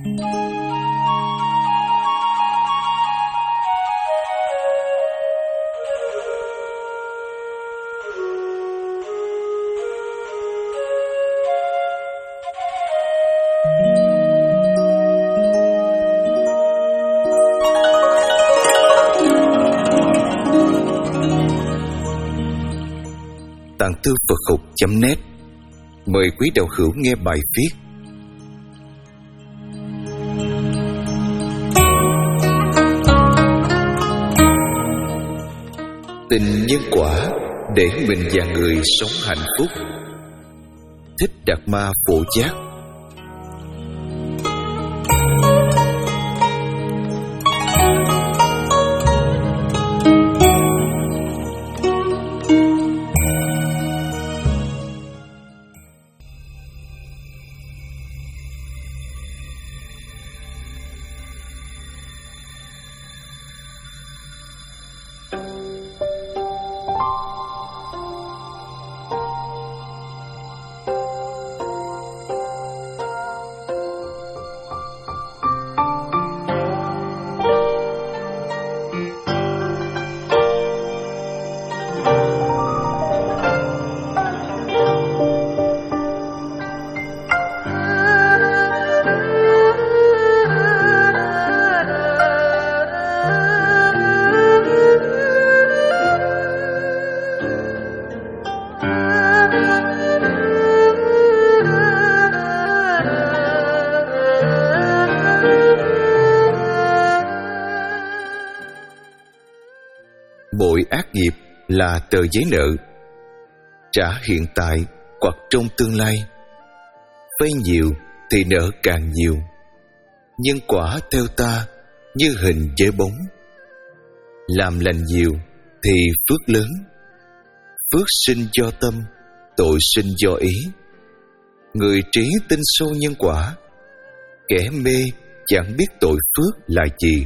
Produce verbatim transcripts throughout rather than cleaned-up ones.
Tạng Thư Phật Học chấm net mời quý đạo hữu nghe bài viết Tình nhân quả để mình và người sống hạnh phúc. Thích Đạt Ma Phổ Giác. Bội ác nghiệp là tờ giấy nợ, trả hiện tại hoặc trong tương lai. Vay nhiều thì nợ càng nhiều. Nhân quả theo ta như hình với bóng. Làm lành nhiều thì phước lớn. Phước sinh do tâm, tội sinh do ý. Người trí tin sâu nhân quả, kẻ mê chẳng biết tội phước là gì.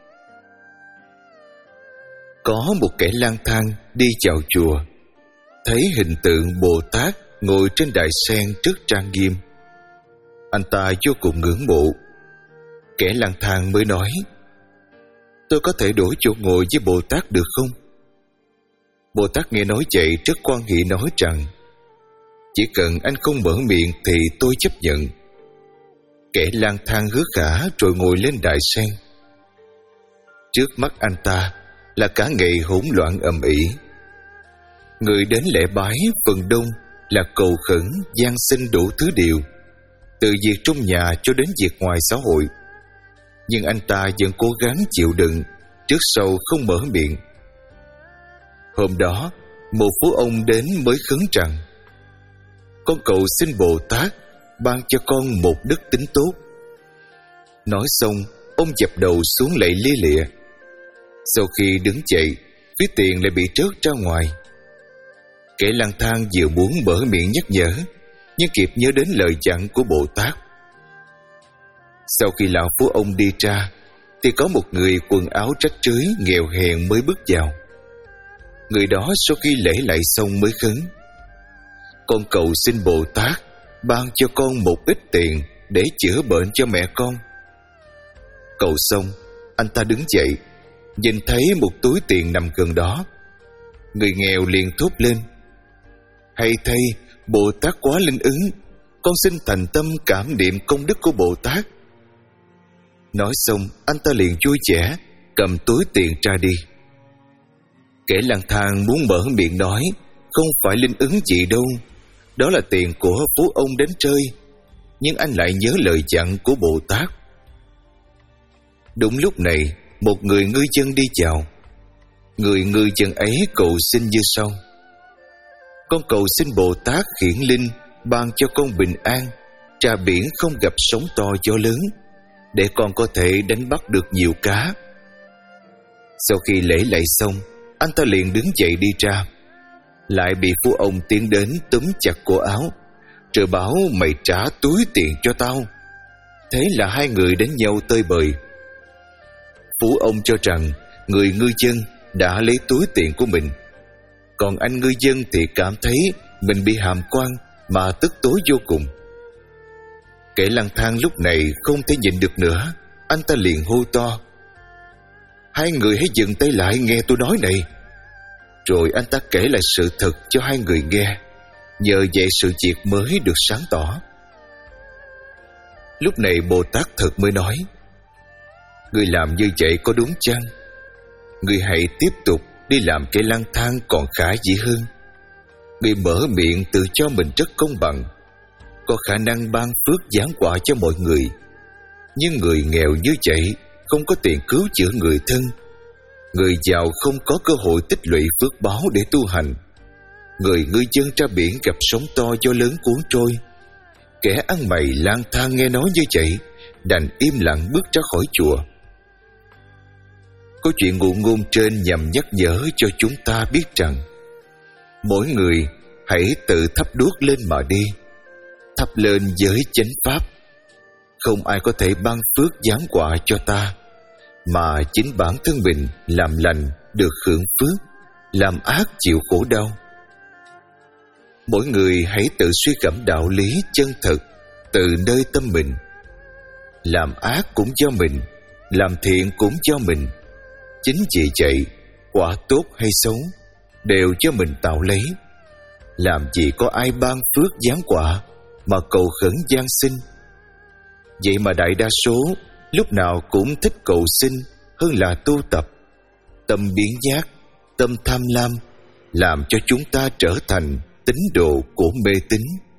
Có một kẻ lang thang đi vào chùa, thấy hình tượng Bồ Tát ngồi trên đài sen rất trang nghiêm. Anh ta vô cùng ngưỡng mộ. Kẻ lang thang mới nói: "Tôi có thể đổi chỗ ngồi với Bồ Tát được không?" Bồ Tát nghe nói vậy rất quan hỷ nói rằng: "Chỉ cần anh không mở miệng thì tôi chấp nhận." Kẻ lang thang hứa khả rồi ngồi lên đài sen. Trước mắt anh ta là cả ngày hỗn loạn ầm ĩ. Người đến lễ bái phần đông là cầu khẩn, van xin đủ thứ điều, từ việc trong nhà cho đến việc ngoài xã hội. Nhưng anh ta vẫn cố gắng chịu đựng, trước sau không mở miệng. Hôm đó, một phú ông đến mới khấn rằng: "Con cầu xin Bồ Tát ban cho con một đức tính tốt." Nói xong, ông dập đầu xuống lạy lia lịa. Sau khi đứng dậy, ví tiền lại bị trớt ra ngoài. Kẻ lang thang vừa muốn mở miệng nhắc nhở, nhưng kịp nhớ đến lời dặn của Bồ Tát. Sau khi lão phú ông đi ra, thì có một người quần áo rách rưới nghèo hèn mới bước vào. Người đó sau khi lễ lạy xong mới khấn: "Con cầu xin Bồ Tát ban cho con một ít tiền để chữa bệnh cho mẹ con." Cầu xong, anh ta đứng dậy, nhìn thấy một túi tiền nằm gần đó. Người nghèo liền thốt lên: "Hay thay, Bồ Tát quá linh ứng, con xin thành tâm cảm niệm công đức của Bồ Tát." Nói xong, anh ta liền vui vẻ cầm túi tiền ra đi. Kẻ lang thang muốn mở miệng nói: "Không phải linh ứng gì đâu, đó là tiền của phú ông đến chơi." Nhưng anh lại nhớ lời dặn của Bồ Tát. Đúng lúc này, một người ngư dân đi vào. Người ngư dân ấy cầu xin như sau: "Con cầu xin Bồ Tát hiển linh ban cho con bình an, ra biển không gặp sóng to gió lớn, để con có thể đánh bắt được nhiều cá." Sau khi lễ lạy xong, anh ta liền đứng dậy đi ra, lại bị phú ông tiến đến túm chặt cổ áo, rồi bảo: "Mày trả túi tiền cho tao." Thế là hai người đánh nhau tơi bời. Phú ông cho rằng người ngư dân đã lấy túi tiền của mình, còn anh ngư dân thì cảm thấy mình bị hàm quan mà tức tối vô cùng. Kẻ lang thang lúc này không thể nhịn được nữa, anh ta liền hô to: "Hai người hãy dừng tay lại nghe tôi nói này." Rồi anh ta kể lại sự thật cho hai người nghe. Nhờ vậy sự việc mới được sáng tỏ. Lúc này Bồ Tát Thật mới nói: "Người làm như vậy có đúng chăng? Người hãy tiếp tục đi làm kẻ lang thang còn khả dĩ hơn. Người mở miệng tự cho mình rất công bằng, có khả năng ban phước giáng quả cho mọi người. Nhưng người nghèo như vậy không có tiền cứu chữa người thân. Người giàu không có cơ hội tích lũy phước báo để tu hành. Người ngư dân ra biển gặp sóng to gió lớn cuốn trôi. Kẻ ăn mày lang thang nghe nói như vậy, đành im lặng bước ra khỏi chùa." Câu chuyện ngụ ngôn trên nhằm nhắc nhở cho chúng ta biết rằng mỗi người hãy tự thắp đuốc lên mà đi, thắp lên giới chánh pháp. Không ai có thể ban phước giáng quả cho ta, mà chính bản thân mình làm lành được hưởng phước, làm ác chịu khổ đau. Mỗi người hãy tự suy gẫm đạo lý chân thật từ nơi tâm mình. Làm ác cũng do mình, làm thiện cũng do mình. Chính vì vậy, quả tốt hay xấu đều do mình tạo lấy. Làm gì có ai ban phước giáng quả mà cầu khẩn van xin. Vậy mà đại đa số lúc nào cũng thích cầu xin hơn là tu tập. Tâm biến giác, tâm tham lam làm cho chúng ta trở thành tín đồ của mê tín.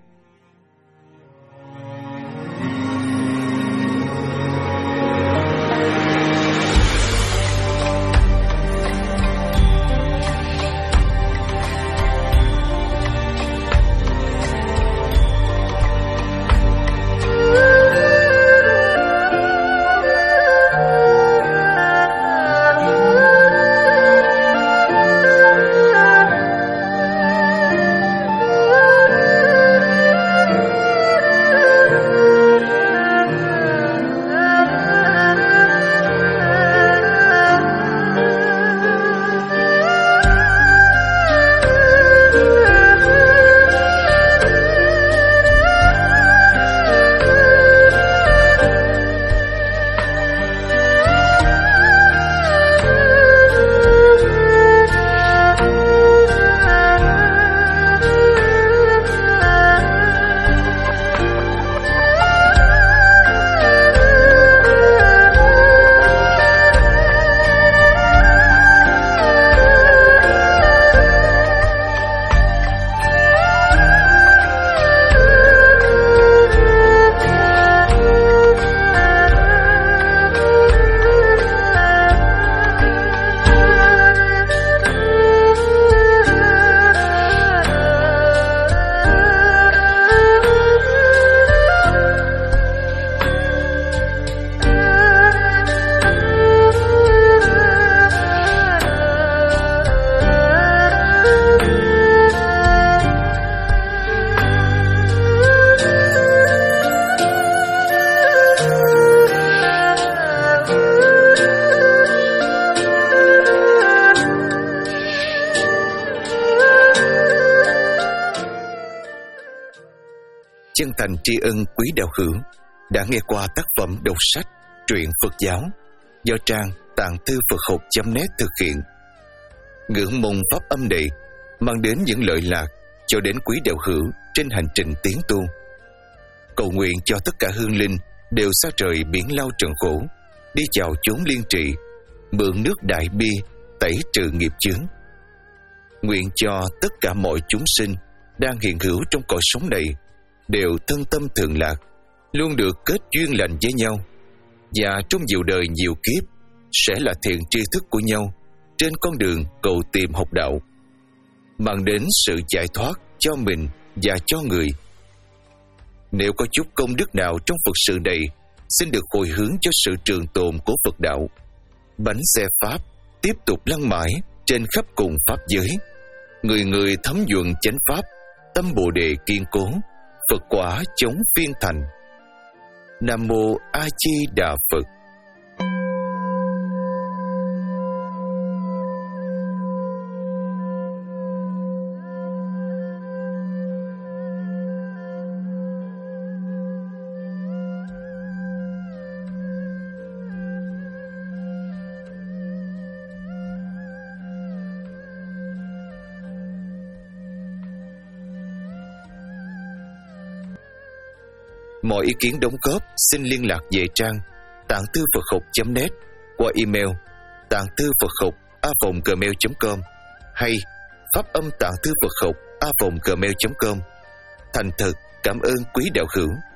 Chân thành tri ân quý đạo hữu đã nghe qua tác phẩm đọc sách Truyện Phật giáo do trang tạng thư Phật học chấm net thực hiện. Ngưỡng mong pháp âm này mang đến những lợi lạc cho đến quý đạo hữu trên hành trình tiến tu. Cầu nguyện cho tất cả hương linh đều xa trời biển lao trần khổ, đi vào chốn liên trị, mượn nước đại bi tẩy trừ nghiệp chướng. Nguyện cho tất cả mọi chúng sinh đang hiện hữu trong cõi sống này đều thân tâm thường lạc, luôn được kết duyên lành với nhau, và trong nhiều đời nhiều kiếp sẽ là thiện tri thức của nhau trên con đường cầu tìm học đạo, mang đến sự giải thoát cho mình và cho người. Nếu có chút công đức nào trong Phật sự này, xin được hồi hướng cho sự trường tồn của Phật đạo. Bánh xe Pháp tiếp tục lăn mãi trên khắp cùng Pháp giới. Người người thấm nhuận chánh Pháp, tâm Bồ Đề kiên cố, Phật quả chống phiên thành. Nam Mô A Di Đà Phật. Mọi ý kiến đóng góp xin liên lạc về trang tạng thư Phật học chấm net qua email tạng thư Phật học a vòng gmail chấm com hay pháp âm tạng thư Phật học a vòng gmail chấm com. Thành thật cảm ơn quý đạo hữu.